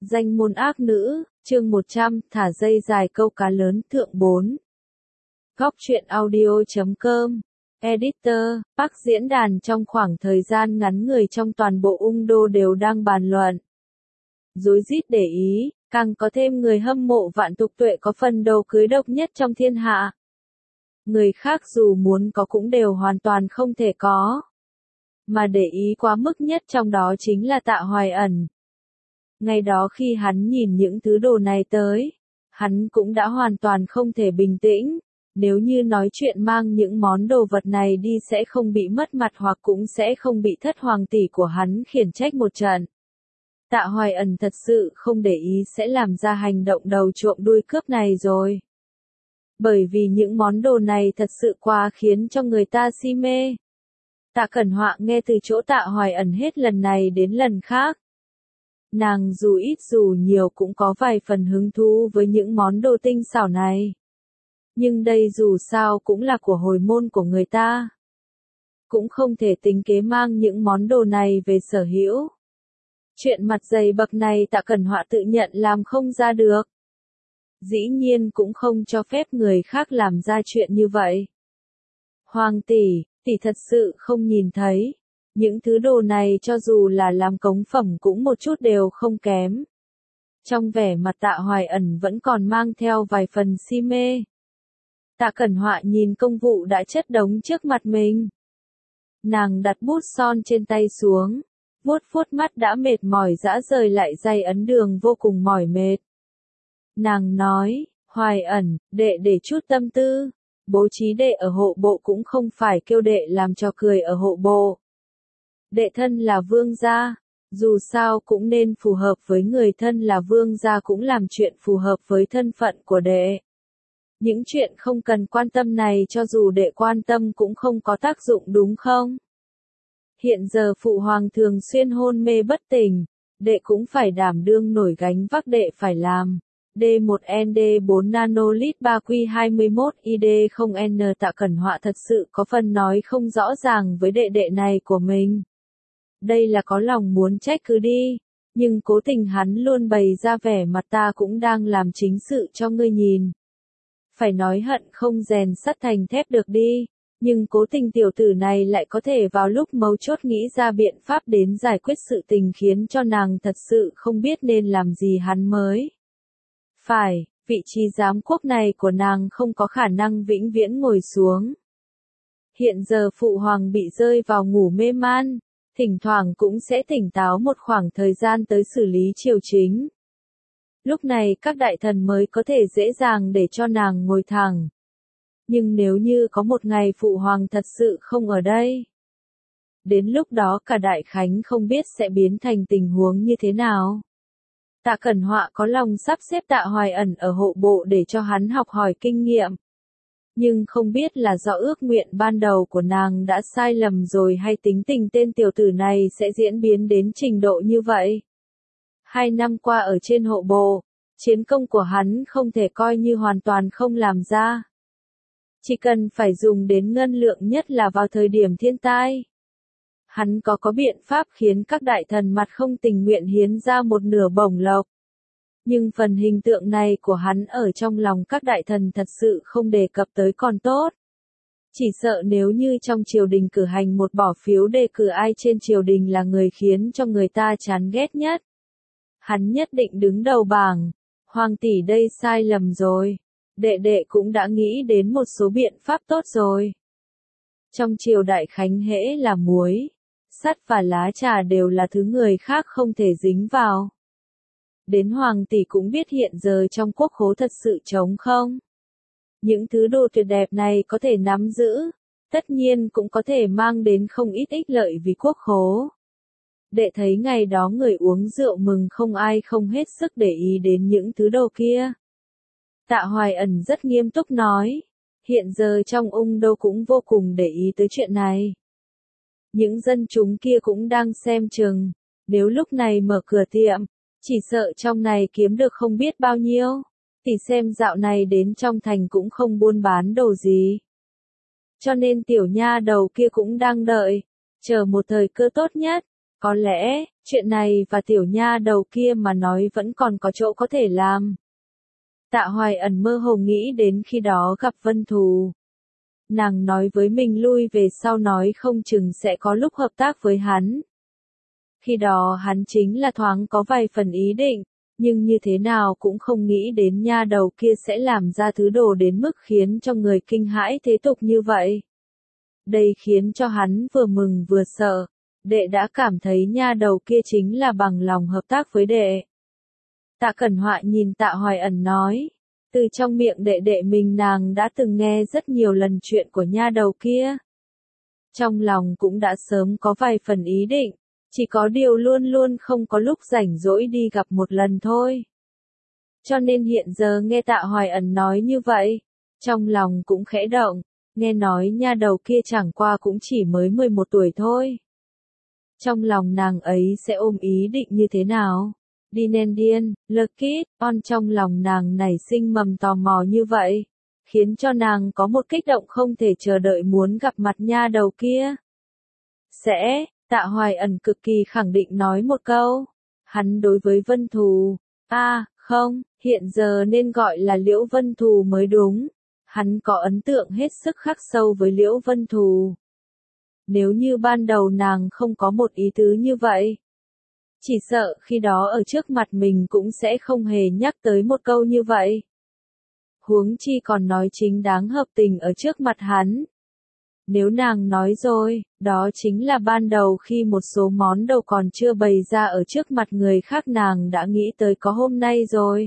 Danh môn ác nữ, chương 100, thả dây dài câu cá lớn, thượng 4. Góc truyện audio.com. Editor, Park diễn đàn trong khoảng thời gian ngắn người trong toàn bộ Ung Đô đều đang bàn luận. Rối rít để ý, càng có thêm người hâm mộ Vạn Tục Tuệ có phần đầu cưới độc nhất trong thiên hạ. Người khác dù muốn có cũng đều hoàn toàn không thể có. Mà để ý quá mức nhất trong đó chính là Tạ Hoài Ẩn. Ngày đó khi hắn nhìn những thứ đồ này tới, hắn cũng đã hoàn toàn không thể bình tĩnh. Nếu như nói chuyện mang những món đồ vật này đi sẽ không bị mất mặt hoặc cũng sẽ không bị thất hoàng tỷ của hắn khiển trách một trận. Tạ Hoài Ẩn thật sự không để ý sẽ làm ra hành động đầu trộm đuôi cướp này rồi. Bởi vì những món đồ này thật sự quá khiến cho người ta si mê. Tạ Cẩn Họa nghe từ chỗ Tạ Hoài Ẩn hết lần này đến lần khác. Nàng dù ít dù nhiều cũng có vài phần hứng thú với những món đồ tinh xảo này. Nhưng đây dù sao cũng là của hồi môn của người ta. Cũng không thể tính kế mang những món đồ này về sở hữu. Chuyện mặt dày bậc này Tạ Cẩn Họa tự nhận làm không ra được. Dĩ nhiên cũng không cho phép người khác làm ra chuyện như vậy. Hoàng tỷ, tỷ thật sự không nhìn thấy. Những thứ đồ này cho dù là làm cống phẩm cũng một chút đều không kém. Trong vẻ mặt Tạ Hoài Ẩn vẫn còn mang theo vài phần si mê. Tạ Cẩn Họa nhìn công vụ đã chất đống trước mặt mình. Nàng đặt bút son trên tay xuống, vuốt vuốt mắt đã mệt mỏi dã rời lại dày ấn đường vô cùng mỏi mệt. Nàng nói, Hoài Ẩn, đệ để chút tâm tư, bố trí đệ ở hộ bộ cũng không phải kêu đệ làm trò cười ở hộ bộ. Đệ thân là vương gia, dù sao cũng nên phù hợp với người thân là vương gia cũng làm chuyện phù hợp với thân phận của đệ. Những chuyện không cần quan tâm này cho dù đệ quan tâm cũng không có tác dụng đúng không? Hiện giờ phụ hoàng thường xuyên hôn mê bất tỉnh, đệ cũng phải đảm đương nổi gánh vác đệ phải làm. D1ND4 nanolit 3Q21ID0N Tạ Cẩn Họa thật sự có phần nói không rõ ràng với đệ đệ này của mình. Đây là có lòng muốn trách cứ đi, nhưng cố tình hắn luôn bày ra vẻ mặt ta cũng đang làm chính sự cho ngươi nhìn. Phải nói hận không rèn sắt thành thép được đi, nhưng cố tình tiểu tử này lại có thể vào lúc mấu chốt nghĩ ra biện pháp đến giải quyết sự tình khiến cho nàng thật sự không biết nên làm gì hắn mới. Phải, vị trí giám quốc này của nàng không có khả năng vĩnh viễn ngồi xuống. Hiện giờ phụ hoàng bị rơi vào ngủ mê man, thỉnh thoảng cũng sẽ tỉnh táo một khoảng thời gian tới xử lý triều chính. Lúc này các đại thần mới có thể dễ dàng để cho nàng ngồi thẳng. Nhưng nếu như có một ngày phụ hoàng thật sự không ở đây, đến lúc đó cả đại khánh không biết sẽ biến thành tình huống như thế nào. Tạ Cẩn Họa có lòng sắp xếp Tạ Hoài Ẩn ở hộ bộ để cho hắn học hỏi kinh nghiệm. Nhưng không biết là do ước nguyện ban đầu của nàng đã sai lầm rồi hay tính tình tên tiểu tử này sẽ diễn biến đến trình độ như vậy. 2 năm qua ở trên hộ bộ, chiến công của hắn không thể coi như hoàn toàn không làm ra. Chỉ cần phải dùng đến ngân lượng nhất là vào thời điểm thiên tai. Hắn có biện pháp khiến các đại thần mặt không tình nguyện hiến ra một nửa bổng lộc. Nhưng phần hình tượng này của hắn ở trong lòng các đại thần thật sự không đề cập tới còn tốt. Chỉ sợ nếu như trong triều đình cử hành một bỏ phiếu đề cử ai trên triều đình là người khiến cho người ta chán ghét nhất. Hắn nhất định đứng đầu bảng. Hoàng tỷ đây sai lầm rồi. Đệ cũng đã nghĩ đến một số biện pháp tốt rồi. Trong triều đại khánh hễ là muối, sắt và lá trà đều là thứ người khác không thể dính vào. Đến hoàng tỷ cũng biết hiện giờ trong quốc khố thật sự trống không. Những thứ đồ tuyệt đẹp này có thể nắm giữ, tất nhiên cũng có thể mang đến không ít ích lợi vì quốc khố. Đệ thấy ngày đó người uống rượu mừng không ai không hết sức để ý đến những thứ đồ kia. Tạ Hoài Ẩn rất nghiêm túc nói, hiện giờ trong Ung Đô cũng vô cùng để ý tới chuyện này. Những dân chúng kia cũng đang xem chừng, nếu lúc này mở cửa tiệm, chỉ sợ trong này kiếm được không biết bao nhiêu, thì xem dạo này đến trong thành cũng không buôn bán đồ gì. Cho nên tiểu nha đầu kia cũng đang đợi, chờ một thời cơ tốt nhất, có lẽ, Chuyện này và tiểu nha đầu kia mà nói vẫn còn có chỗ có thể làm. Tạ Hoài Ẩn mơ hồ nghĩ đến khi đó gặp Vân Thù. Nàng nói với mình lui về sau nói không chừng sẽ có lúc hợp tác với hắn. Khi đó hắn chính là thoáng có vài phần ý định, nhưng như thế nào cũng không nghĩ đến nha đầu kia sẽ làm ra thứ đồ đến mức khiến cho người kinh hãi thế tục như vậy. Đây khiến cho hắn vừa mừng vừa sợ, đệ đã cảm thấy nha đầu kia chính là bằng lòng hợp tác với đệ. Tạ Cẩn Họa nhìn Tạ Hoài Ẩn nói, từ trong miệng đệ đệ mình nàng đã từng nghe rất nhiều lần chuyện của nha đầu kia. Trong lòng cũng đã sớm có vài phần ý định, chỉ có điều luôn luôn không có lúc rảnh rỗi đi gặp một lần thôi. Cho nên hiện giờ nghe Tạ Hoài Ẩn nói như vậy, trong lòng cũng khẽ động, nghe nói nha đầu kia chẳng qua cũng chỉ mới 11 tuổi thôi. Trong lòng nàng ấy sẽ ôm ý định như thế nào? Dinendian, Lekit, on trong lòng nàng nảy sinh mầm tò mò như vậy, khiến cho nàng có một kích động không thể chờ đợi muốn gặp mặt nha đầu kia. Sẽ, Tạ Hoài Ẩn cực kỳ khẳng định nói một câu. Hắn đối với Vân Thù, không, hiện giờ nên gọi là Liễu Vân Thù mới đúng. Hắn có ấn tượng hết sức khắc sâu với Liễu Vân Thù. Nếu như ban đầu nàng không có một ý tứ như vậy, chỉ sợ khi đó ở trước mặt mình cũng sẽ không hề nhắc tới một câu như vậy. Huống chi còn nói chính đáng hợp tình ở trước mặt hắn. Nếu nàng nói rồi, đó chính là ban đầu khi một số món đồ còn chưa bày ra ở trước mặt người khác nàng đã nghĩ tới có hôm nay rồi.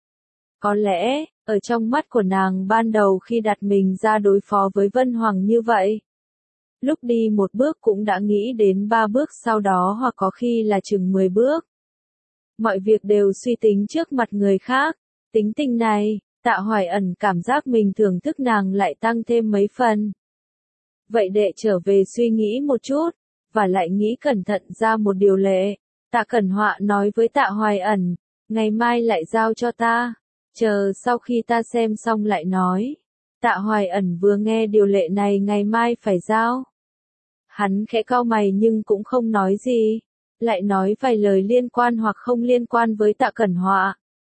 Có lẽ, ở trong mắt của nàng ban đầu khi đặt mình ra đối phó với Vân Hoàng như vậy, lúc đi một bước cũng đã nghĩ đến 3 bước sau đó hoặc có khi là chừng 10 bước. Mọi việc đều suy tính trước mặt người khác, tính tình này, Tạ Hoài Ẩn cảm giác mình thưởng thức nàng lại tăng thêm mấy phần. Vậy đệ trở về suy nghĩ một chút, và lại nghĩ cẩn thận ra một điều lệ. Tạ Cẩn Họa nói với Tạ Hoài Ẩn, ngày mai lại giao cho ta, chờ sau khi ta xem xong lại nói. Tạ Hoài Ẩn vừa nghe điều lệ này ngày mai phải giao. Hắn khẽ cau mày nhưng cũng không nói gì, lại nói vài lời liên quan hoặc không liên quan với Tạ Cẩn Họa.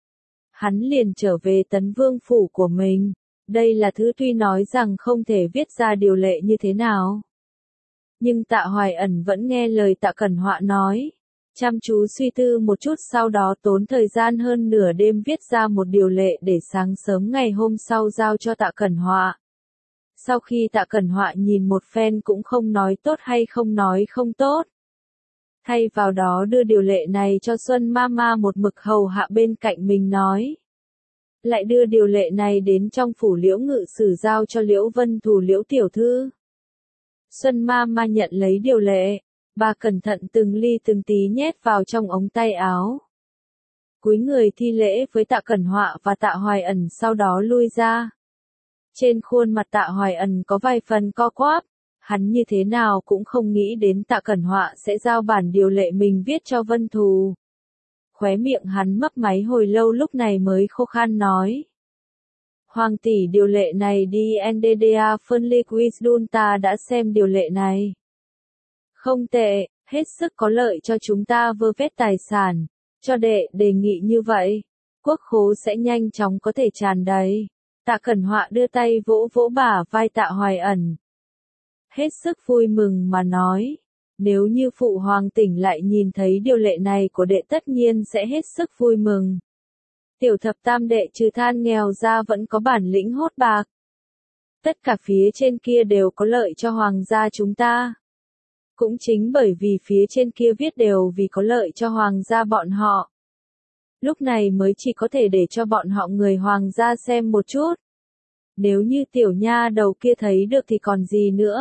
Hắn liền trở về Tấn Vương phủ của mình. Đây là thứ tuy nói rằng không thể viết ra điều lệ như thế nào. Nhưng Tạ Hoài Ẩn vẫn nghe lời Tạ Cẩn Họa nói. Chăm chú suy tư một chút sau đó tốn thời gian hơn nửa đêm viết ra một điều lệ để sáng sớm ngày hôm sau giao cho Tạ Cẩn Họa. Sau khi Tạ Cẩn Họa nhìn một phen cũng không nói tốt hay không nói không tốt. Thay vào đó đưa điều lệ này cho Xuân Mama một mực hầu hạ bên cạnh mình nói. Lại đưa điều lệ này đến trong phủ Liễu ngự sử giao cho Liễu Vân Thù Liễu tiểu thư. Xuân Mama nhận lấy điều lệ, bà cẩn thận từng ly từng tí nhét vào trong ống tay áo. Cúi người thi lễ với Tạ Cẩn Họa và Tạ Hoài Ẩn sau đó lui ra. Trên khuôn mặt Tạ Hoài Ẩn có vài phần co quắp, hắn như thế nào cũng không nghĩ đến Tạ Cẩn Họa sẽ giao bản điều lệ mình viết cho Vân Thù. Khóe miệng hắn mấp máy hồi lâu lúc này mới khô khan nói. Hoàng tỷ điều lệ này đi NDDA Phân Wisdom ta đã xem điều lệ này. Không tệ, hết sức có lợi cho chúng ta vơ vét tài sản. Cho đệ đề nghị như vậy, quốc khố sẽ nhanh chóng có thể tràn đầy. Tạ Cẩn Họa đưa tay vỗ vỗ bả vai Tạ Hoài Ẩn. Hết sức vui mừng mà nói. Nếu như phụ hoàng tỉnh lại nhìn thấy điều lệ này của đệ tất nhiên sẽ hết sức vui mừng. Tiểu thập tam đệ trừ than nghèo ra vẫn có bản lĩnh hốt bạc. Tất cả phía trên kia đều có lợi cho hoàng gia chúng ta. Cũng chính bởi vì phía trên kia viết đều vì có lợi cho hoàng gia bọn họ. Lúc này mới chỉ có thể để cho bọn họ người hoàng gia xem một chút. Nếu như tiểu nha đầu kia thấy được thì còn gì nữa.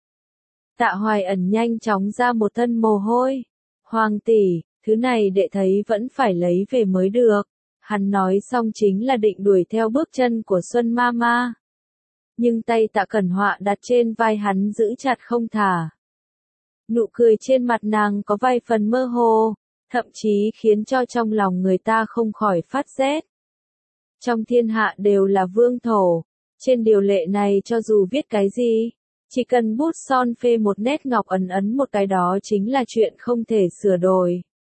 Tạ Hoài Ẩn nhanh chóng ra một thân mồ hôi. Hoàng tỷ, thứ này đệ thấy vẫn phải lấy về mới được. Hắn nói xong chính là định đuổi theo bước chân của Xuân Mama. Nhưng tay Tạ Cẩn Họa đặt trên vai hắn giữ chặt không thả. Nụ cười trên mặt nàng có vài phần mơ hồ, thậm chí khiến cho trong lòng người ta không khỏi phát rét. Trong thiên hạ đều là vương thổ, trên điều lệ này cho dù viết cái gì, chỉ cần bút son phê một nét ngọc ấn ấn một cái đó chính là chuyện không thể sửa đổi.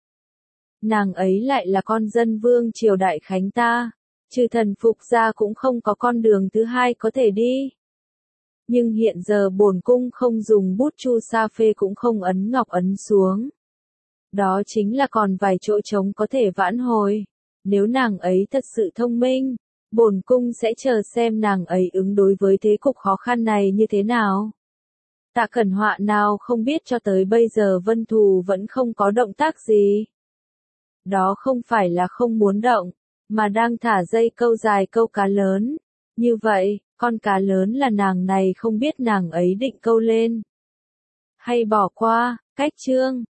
Nàng ấy lại là con dân vương triều Đại Khánh ta, trừ thần phục ra cũng không có con đường thứ hai có thể đi. Nhưng hiện giờ bổn cung không dùng bút chu sa phê cũng không ấn ngọc ấn xuống. Đó chính là còn vài chỗ trống có thể vãn hồi. Nếu nàng ấy thật sự thông minh, bổn cung sẽ chờ xem nàng ấy ứng đối với thế cục khó khăn này như thế nào. Tạ Cẩn Họa nào không biết cho tới bây giờ Vân Thù vẫn không có động tác gì. Đó không phải là không muốn động, mà đang thả dây câu dài câu cá lớn. Như vậy, con cá lớn là nàng này không biết nàng ấy định câu lên. Hay bỏ qua, cách chương.